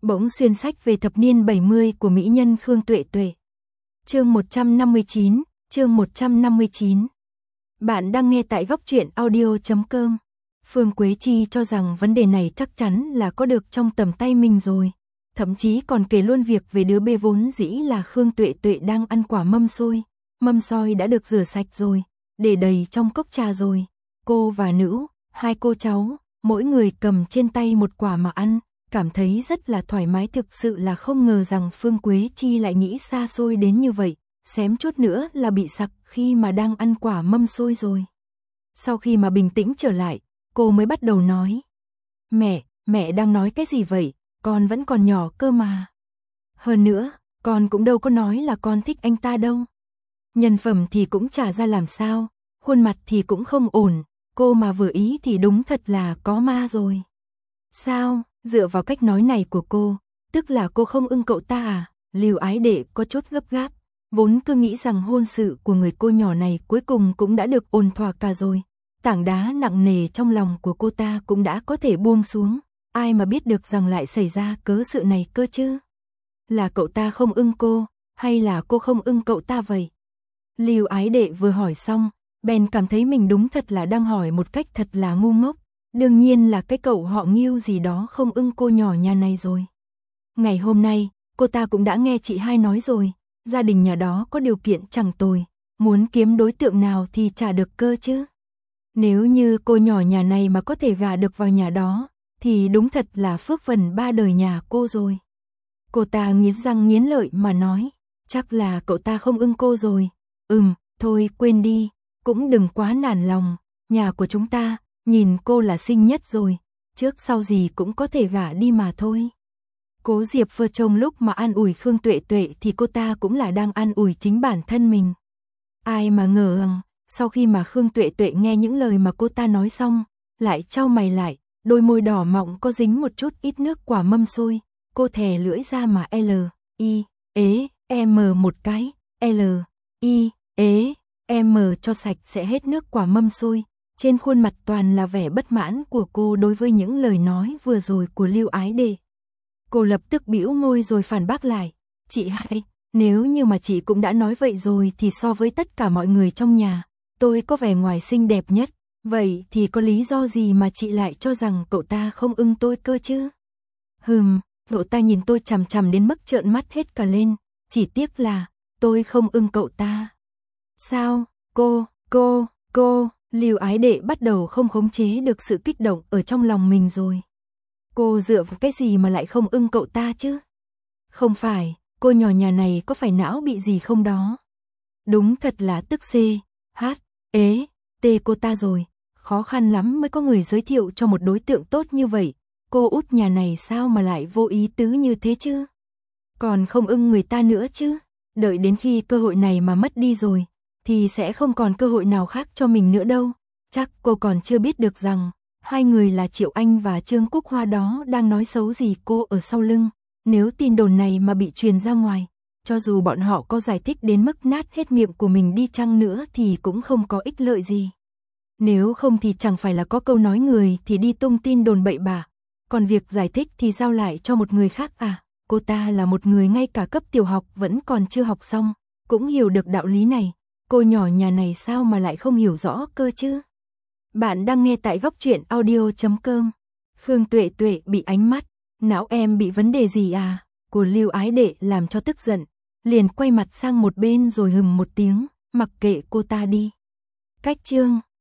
Bỗng xuyên sách về thập niên 70 của mỹ nhân Khương Tuệ Tuệ. Chương 159. Bạn đang nghe tại goctruyện audio.com. Phương Quế Chi cho rằng vấn đề này chắc chắn là có được trong tầm tay mình rồi. Thậm chí còn kể luôn việc về đứa bê vốn dĩ là Khương Tuệ Tuệ đang ăn quả mâm xôi. Mâm xôi đã được rửa sạch rồi, để đầy trong cốc trà rồi. Cô và Nữ, hai cô cháu, mỗi người cầm trên tay một quả mà ăn, cảm thấy rất là thoải mái. Thực sự là không ngờ rằng Phương Quế Chi lại nghĩ xa xôi đến như vậy, xém chút nữa là bị sặc khi mà đang ăn quả mâm xôi rồi. Sau khi mà bình tĩnh trở lại, cô mới bắt đầu nói. Mẹ đang nói cái gì vậy, con vẫn còn nhỏ cơ mà. Hơn nữa, con cũng đâu có nói là con thích anh ta đâu. Nhân phẩm thì cũng chả ra làm sao, khuôn mặt thì cũng không ổn, cô mà vừa ý thì đúng thật là có ma rồi. Sao, dựa vào cách nói này của cô, tức là cô không ưng cậu ta à? Lưu Ái Đệ có chút gấp gáp, vốn cứ nghĩ rằng hôn sự của người cô nhỏ này cuối cùng cũng đã được ổn thỏa cả rồi. Tảng đá nặng nề trong lòng của cô ta cũng đã có thể buông xuống, ai mà biết được rằng lại xảy ra cớ sự này cơ chứ? Là cậu ta không ưng cô, hay là cô không ưng cậu ta vậy? Lưu Ái Đệ vừa hỏi xong, bèn cảm thấy mình đúng thật là đang hỏi một cách thật là ngu ngốc. Đương nhiên là cái cậu họ Ngưu gì đó không ưng cô nhỏ nhà này rồi. Ngày hôm nay, cô ta cũng đã nghe chị hai nói rồi, gia đình nhà đó có điều kiện chẳng tồi, muốn kiếm đối tượng nào thì chả được cơ chứ. Nếu như cô nhỏ nhà này mà có thể gả được vào nhà đó, thì đúng thật là phước phần ba đời nhà cô rồi. Cô ta nghiến răng nghiến lợi mà nói, chắc là cậu ta không ưng cô rồi. Thôi quên đi, cũng đừng quá nản lòng, nhà của chúng ta, nhìn cô là xinh nhất rồi, trước sau gì cũng có thể gả đi mà thôi. Cố Diệp Phơ trong lúc mà an ủi Khương Tuệ Tuệ thì cô ta cũng là đang an ủi chính bản thân mình. Ai mà ngờ rằng, sau khi mà Khương Tuệ Tuệ nghe những lời mà cô ta nói xong, lại chau mày lại, đôi môi đỏ mọng có dính một chút ít nước quả mâm xôi, cô thè lưỡi ra mà một cái, cho sạch sẽ hết nước quả mâm xôi. Trên khuôn mặt toàn là vẻ bất mãn của cô đối với những lời nói vừa rồi của Lưu Ái Đệ. Cô lập tức bĩu môi rồi phản bác lại, chị hai, nếu như mà chị cũng đã nói vậy rồi thì so với tất cả mọi người trong nhà, tôi có vẻ ngoài xinh đẹp nhất, vậy thì có lý do gì mà chị lại cho rằng cậu ta không ưng tôi cơ chứ? Cậu ta nhìn tôi chằm chằm đến mức trợn mắt hết cả lên, chỉ tiếc là tôi không ưng cậu ta. Sao, cô, Lưu Ái Đệ bắt đầu không khống chế được sự kích động ở trong lòng mình rồi. Cô dựa vào cái gì mà lại không ưng cậu ta chứ? Không phải, cô nhỏ nhà này có phải não bị gì không đó? Đúng thật là tức cô ta rồi, khó khăn lắm mới có người giới thiệu cho một đối tượng tốt như vậy, cô út nhà này sao mà lại vô ý tứ như thế chứ? Còn không ưng người ta nữa chứ? Đợi đến khi cơ hội này mà mất đi rồi, thì sẽ không còn cơ hội nào khác cho mình nữa đâu. Chắc cô còn chưa biết được rằng, hai người là Triệu Anh và Trương Cúc Hoa đó đang nói xấu gì cô ở sau lưng. Nếu tin đồn này mà bị truyền ra ngoài, cho dù bọn họ có giải thích đến mức nát hết miệng của mình đi chăng nữa thì cũng không có ích lợi gì. Nếu không thì chẳng phải là có câu nói người thì đi tung tin đồn bậy bạ, còn việc giải thích thì giao lại cho một người khác à? Cô ta là một người ngay cả cấp tiểu học vẫn còn chưa học xong, cũng hiểu được đạo lý này. Cô nhỏ nhà này sao mà lại không hiểu rõ cơ chứ? Bạn đang nghe tại goctruyện audio.com. Khương Tuệ Tuệ bị ánh mắt, não em bị vấn đề gì à? Của Lưu Ái Đệ làm cho tức giận, liền quay mặt sang một bên rồi hừm một tiếng, mặc kệ cô ta đi. Cách chương